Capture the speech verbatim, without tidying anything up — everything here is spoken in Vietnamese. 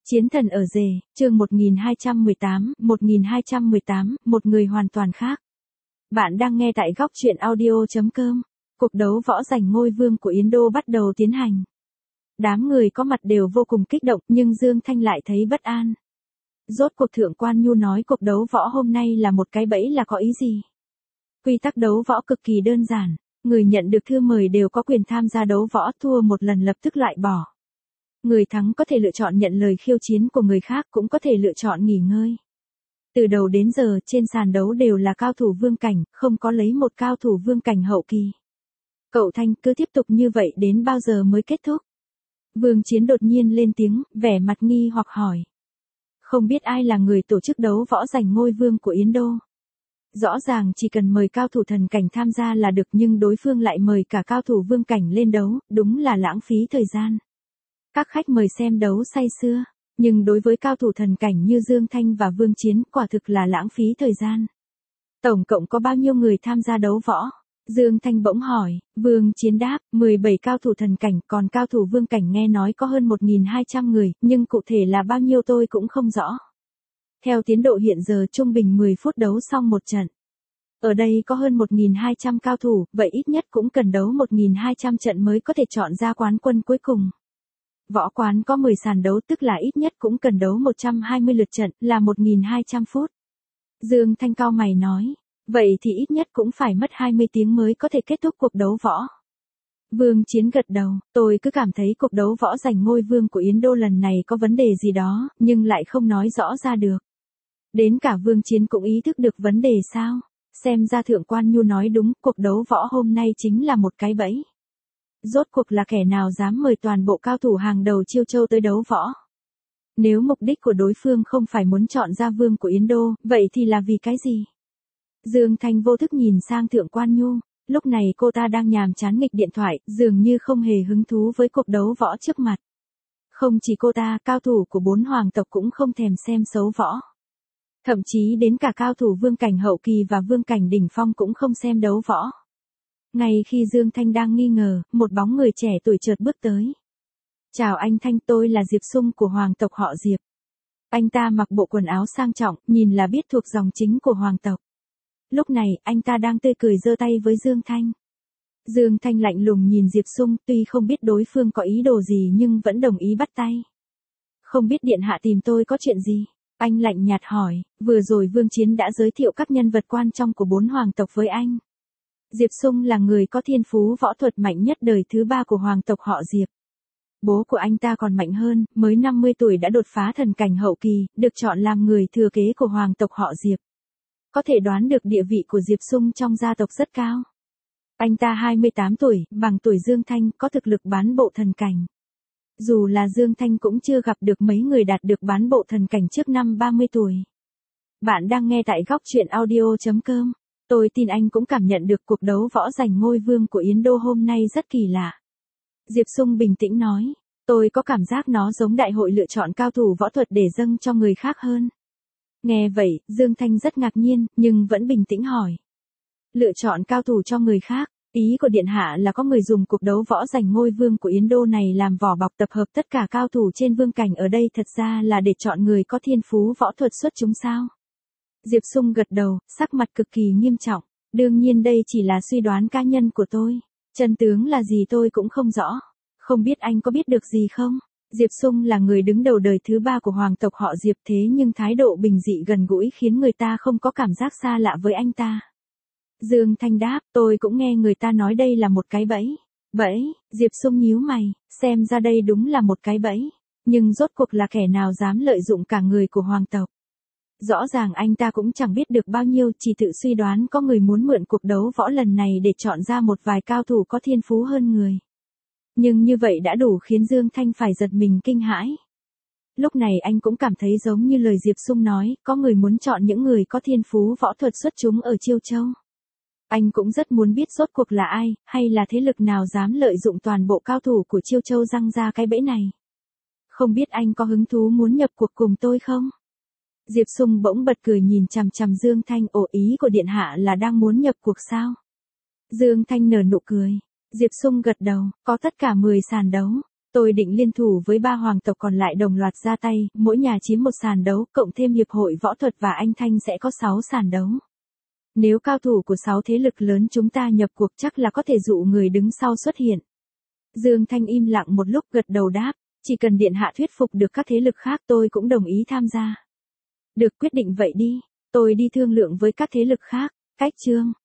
Chiến thần ở rể, chương một nghìn hai trăm mười tám, một nghìn hai trăm mười tám, một người hoàn toàn khác. Bạn đang nghe tại góc truyện audio chấm com. Cuộc đấu võ giành ngôi vương của Yến Đô bắt đầu tiến hành. Đám người có mặt đều vô cùng kích động nhưng Dương Thanh lại thấy bất an. Rốt cuộc Thượng Quan Nhu nói cuộc đấu võ hôm nay là một cái bẫy là có ý gì? Quy tắc đấu võ cực kỳ đơn giản, người nhận được thư mời đều có quyền tham gia đấu võ, thua một lần lập tức loại bỏ. Người thắng có thể lựa chọn nhận lời khiêu chiến của người khác, cũng có thể lựa chọn nghỉ ngơi. Từ đầu đến giờ trên sàn đấu đều là cao thủ vương cảnh, không có lấy một cao thủ vương cảnh hậu kỳ. Cậu Thanh cứ tiếp tục như vậy đến bao giờ mới kết thúc? Vương Chiến đột nhiên lên tiếng, vẻ mặt nghi hoặc hỏi. Không biết ai là người tổ chức đấu võ giành ngôi vương của Yến Đô. Rõ ràng chỉ cần mời cao thủ thần cảnh tham gia là được nhưng đối phương lại mời cả cao thủ vương cảnh lên đấu, đúng là lãng phí thời gian. Các khách mời xem đấu say sưa, nhưng đối với cao thủ thần cảnh như Dương Thanh và Vương Chiến quả thực là lãng phí thời gian. Tổng cộng có bao nhiêu người tham gia đấu võ? Dương Thanh bỗng hỏi. Vương Chiến đáp, mười bảy cao thủ thần cảnh, còn cao thủ vương cảnh nghe nói có hơn một nghìn hai trăm người, nhưng cụ thể là bao nhiêu tôi cũng không rõ. Theo tiến độ hiện giờ trung bình mười phút đấu xong một trận. Ở đây có hơn một nghìn hai trăm cao thủ, vậy ít nhất cũng cần đấu một nghìn hai trăm trận mới có thể chọn ra quán quân cuối cùng. Võ quán có mười sàn đấu tức là ít nhất cũng cần đấu một trăm hai mươi lượt trận, là một nghìn hai trăm phút. Dương Thanh cau mày nói, vậy thì ít nhất cũng phải mất hai mươi tiếng mới có thể kết thúc cuộc đấu võ. Vương Chiến gật đầu, tôi cứ cảm thấy cuộc đấu võ giành ngôi vương của Yến Đô lần này có vấn đề gì đó, nhưng lại không nói rõ ra được. Đến cả Vương Chiến cũng ý thức được vấn đề sao? Xem ra Thượng Quan Nhu nói đúng, cuộc đấu võ hôm nay chính là một cái bẫy. Rốt cuộc là kẻ nào dám mời toàn bộ cao thủ hàng đầu Chiêu Châu tới đấu võ? Nếu mục đích của đối phương không phải muốn chọn ra vương của Yến Đô, vậy thì là vì cái gì? Dương Thanh vô thức nhìn sang Thượng Quan Nhu, lúc này cô ta đang nhàm chán nghịch điện thoại, dường như không hề hứng thú với cuộc đấu võ trước mặt. Không chỉ cô ta, cao thủ của bốn hoàng tộc cũng không thèm xem xấu võ. Thậm chí đến cả cao thủ vương cảnh hậu kỳ và vương cảnh đỉnh phong cũng không xem đấu võ. Ngay khi Dương Thanh đang nghi ngờ, một bóng người trẻ tuổi chợt bước tới. Chào anh Thanh, tôi là Diệp Sung của hoàng tộc họ Diệp. Anh ta mặc bộ quần áo sang trọng, nhìn là biết thuộc dòng chính của hoàng tộc. Lúc này, anh ta đang tươi cười giơ tay với Dương Thanh. Dương Thanh lạnh lùng nhìn Diệp Sung, tuy không biết đối phương có ý đồ gì nhưng vẫn đồng ý bắt tay. Không biết điện hạ tìm tôi có chuyện gì? Anh lạnh nhạt hỏi, vừa rồi Vương Chiến đã giới thiệu các nhân vật quan trọng của bốn hoàng tộc với anh. Diệp Sung là người có thiên phú võ thuật mạnh nhất đời thứ ba của hoàng tộc họ Diệp. Bố của anh ta còn mạnh hơn, mới năm mươi tuổi đã đột phá thần cảnh hậu kỳ, được chọn làm người thừa kế của hoàng tộc họ Diệp. Có thể đoán được địa vị của Diệp Sung trong gia tộc rất cao. Anh ta hai mươi tám tuổi, bằng tuổi Dương Thanh, có thực lực bán bộ thần cảnh. Dù là Dương Thanh cũng chưa gặp được mấy người đạt được bán bộ thần cảnh trước năm ba mươi tuổi. Bạn đang nghe tại góc truyện audio chấm com. Tôi tin anh cũng cảm nhận được cuộc đấu võ giành ngôi vương của Yến Đô hôm nay rất kỳ lạ. Diệp Sung bình tĩnh nói, tôi có cảm giác nó giống đại hội lựa chọn cao thủ võ thuật để dâng cho người khác hơn. Nghe vậy, Dương Thanh rất ngạc nhiên, nhưng vẫn bình tĩnh hỏi. Lựa chọn cao thủ cho người khác, ý của Điện Hạ là có người dùng cuộc đấu võ giành ngôi vương của Yến Đô này làm vỏ bọc tập hợp tất cả cao thủ trên vương cảnh ở đây, thật ra là để chọn người có thiên phú võ thuật xuất chúng sao? Diệp Sung gật đầu, sắc mặt cực kỳ nghiêm trọng. Đương nhiên đây chỉ là suy đoán cá nhân của tôi. Chân tướng là gì tôi cũng không rõ. Không biết anh có biết được gì không? Diệp Sung là người đứng đầu đời thứ ba của hoàng tộc họ Diệp, thế nhưng thái độ bình dị gần gũi khiến người ta không có cảm giác xa lạ với anh ta. Dương Thanh đáp, tôi cũng nghe người ta nói đây là một cái bẫy. Bẫy? Diệp Sung nhíu mày, xem ra đây đúng là một cái bẫy. Nhưng rốt cuộc là kẻ nào dám lợi dụng cả người của hoàng tộc? Rõ ràng anh ta cũng chẳng biết được bao nhiêu, chỉ tự suy đoán có người muốn mượn cuộc đấu võ lần này để chọn ra một vài cao thủ có thiên phú hơn người. Nhưng như vậy đã đủ khiến Dương Thanh phải giật mình kinh hãi. Lúc này anh cũng cảm thấy giống như lời Diệp Sung nói, có người muốn chọn những người có thiên phú võ thuật xuất chúng ở Chiêu Châu. Anh cũng rất muốn biết rốt cuộc là ai, hay là thế lực nào dám lợi dụng toàn bộ cao thủ của Chiêu Châu răng ra cái bẫy này. Không biết anh có hứng thú muốn nhập cuộc cùng tôi không? Diệp Sung bỗng bật cười nhìn chằm chằm Dương Thanh, ồ, ý của Điện Hạ là đang muốn nhập cuộc sao? Dương Thanh nở nụ cười. Diệp Sung gật đầu, có tất cả mười sàn đấu. Tôi định liên thủ với ba hoàng tộc còn lại đồng loạt ra tay, mỗi nhà chiếm một sàn đấu, cộng thêm hiệp hội võ thuật và anh Thanh sẽ có sáu sàn đấu. Nếu cao thủ của sáu thế lực lớn chúng ta nhập cuộc chắc là có thể dụ người đứng sau xuất hiện. Dương Thanh im lặng một lúc gật đầu đáp, chỉ cần điện hạ thuyết phục được các thế lực khác tôi cũng đồng ý tham gia. Được, quyết định vậy đi, tôi đi thương lượng với các thế lực khác. Cách chương